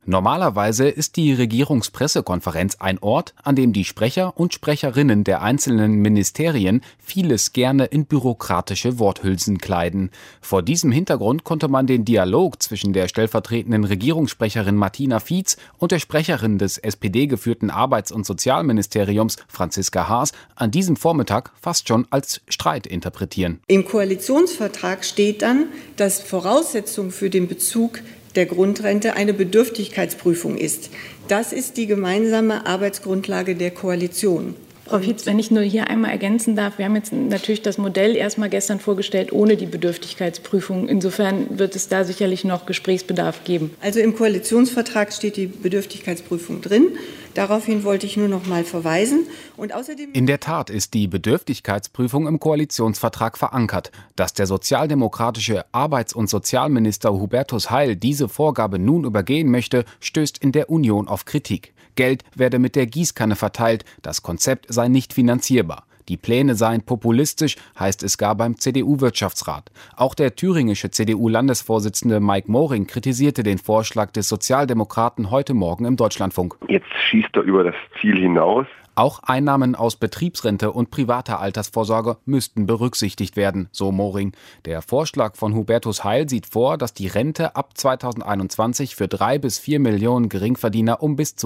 Normalerweise ist die Regierungspressekonferenz ein Ort, an dem die Sprecher und Sprecherinnen der einzelnen Ministerien vieles gerne in bürokratische Worthülsen kleiden. Vor diesem Hintergrund konnte man den Dialog zwischen der stellvertretenden Regierungssprecherin Martina Fietz und der Sprecherin des SPD-geführten Arbeits- und Sozialministeriums Franziska Haas an diesem Vormittag fast schon als Streit interpretieren. Im Koalitionsvertrag steht dann, dass Voraussetzung für den Bezug der Grundrente eine Bedürftigkeitsprüfung ist. Das ist die gemeinsame Arbeitsgrundlage der Koalition. Frau Fietz, wenn ich nur hier einmal ergänzen darf, wir haben jetzt natürlich das Modell erstmal gestern vorgestellt ohne die Bedürftigkeitsprüfung. Insofern wird es da sicherlich noch Gesprächsbedarf geben. Also im Koalitionsvertrag steht die Bedürftigkeitsprüfung drin. Daraufhin wollte ich nur noch mal verweisen. Und außerdem in der Tat ist die Bedürftigkeitsprüfung im Koalitionsvertrag verankert. Dass der sozialdemokratische Arbeits- und Sozialminister Hubertus Heil diese Vorgabe nun übergehen möchte, stößt in der Union auf Kritik. Geld werde mit der Gießkanne verteilt, das Konzept sei nicht finanzierbar. Die Pläne seien populistisch, heißt es gar beim CDU-Wirtschaftsrat. Auch der thüringische CDU-Landesvorsitzende Mike Moring kritisierte den Vorschlag des Sozialdemokraten heute Morgen im Deutschlandfunk. Jetzt schießt er über das Ziel hinaus. Auch Einnahmen aus Betriebsrente und privater Altersvorsorge müssten berücksichtigt werden, so Moring. Der Vorschlag von Hubertus Heil sieht vor, dass die Rente ab 2021 für 3 bis 4 Millionen Geringverdiener um bis zu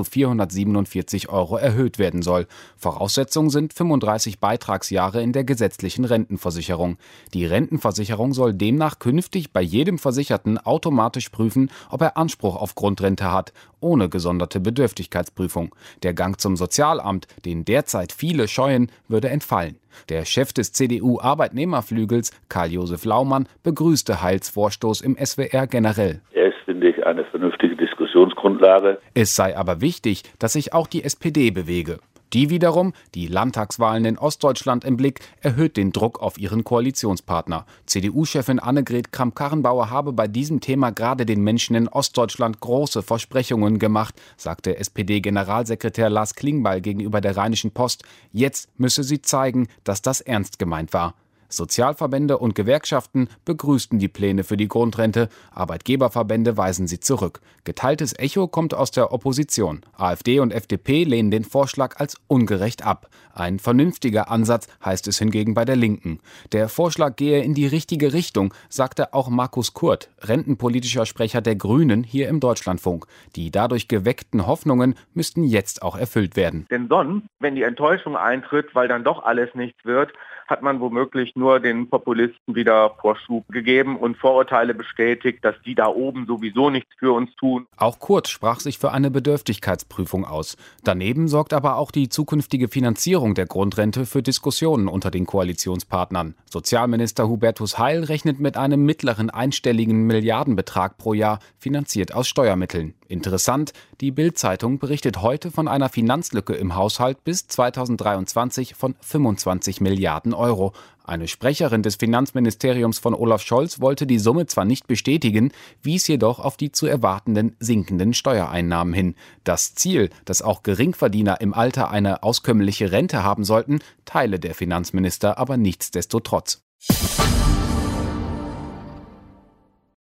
447 € erhöht werden soll. Voraussetzung sind 35 Beitragsjahre in der gesetzlichen Rentenversicherung. Die Rentenversicherung soll demnach künftig bei jedem Versicherten automatisch prüfen, ob er Anspruch auf Grundrente hat, ohne gesonderte Bedürftigkeitsprüfung. Der Gang zum Sozialamt, den derzeit viele scheuen, würde entfallen. Der Chef des CDU-Arbeitnehmerflügels, Karl-Josef Laumann, begrüßte Heils Vorstoß im SWR generell. Er ist, finde ich, eine vernünftige Diskussionsgrundlage. Es sei aber wichtig, dass sich auch die SPD bewege. Die wiederum, die Landtagswahlen in Ostdeutschland im Blick, erhöht den Druck auf ihren Koalitionspartner. CDU-Chefin Annegret Kramp-Karrenbauer habe bei diesem Thema gerade den Menschen in Ostdeutschland große Versprechungen gemacht, sagte SPD-Generalsekretär Lars Klingbeil gegenüber der Rheinischen Post. Jetzt müsse sie zeigen, dass das ernst gemeint war. Sozialverbände und Gewerkschaften begrüßten die Pläne für die Grundrente, Arbeitgeberverbände weisen sie zurück. Geteiltes Echo kommt aus der Opposition. AfD und FDP lehnen den Vorschlag als ungerecht ab. Ein vernünftiger Ansatz, heißt es hingegen bei der Linken. Der Vorschlag gehe in die richtige Richtung, sagte auch Markus Kurth, rentenpolitischer Sprecher der Grünen hier im Deutschlandfunk. Die dadurch geweckten Hoffnungen müssten jetzt auch erfüllt werden. Denn sonst, wenn die Enttäuschung eintritt, weil dann doch alles nichts wird, hat man womöglich nur den Populisten wieder Vorschub gegeben und Vorurteile bestätigt, dass die da oben sowieso nichts für uns tun. Auch Kurz sprach sich für eine Bedürftigkeitsprüfung aus. Daneben sorgt aber auch die zukünftige Finanzierung der Grundrente für Diskussionen unter den Koalitionspartnern. Sozialminister Hubertus Heil rechnet mit einem mittleren einstelligen Milliardenbetrag pro Jahr, finanziert aus Steuermitteln. Interessant, die Bild-Zeitung berichtet heute von einer Finanzlücke im Haushalt bis 2023 von 25 Milliarden €. Eine Sprecherin des Finanzministeriums von Olaf Scholz wollte die Summe zwar nicht bestätigen, wies jedoch auf die zu erwartenden sinkenden Steuereinnahmen hin. Das Ziel, dass auch Geringverdiener im Alter eine auskömmliche Rente haben sollten, teile der Finanzminister aber nichtsdestotrotz.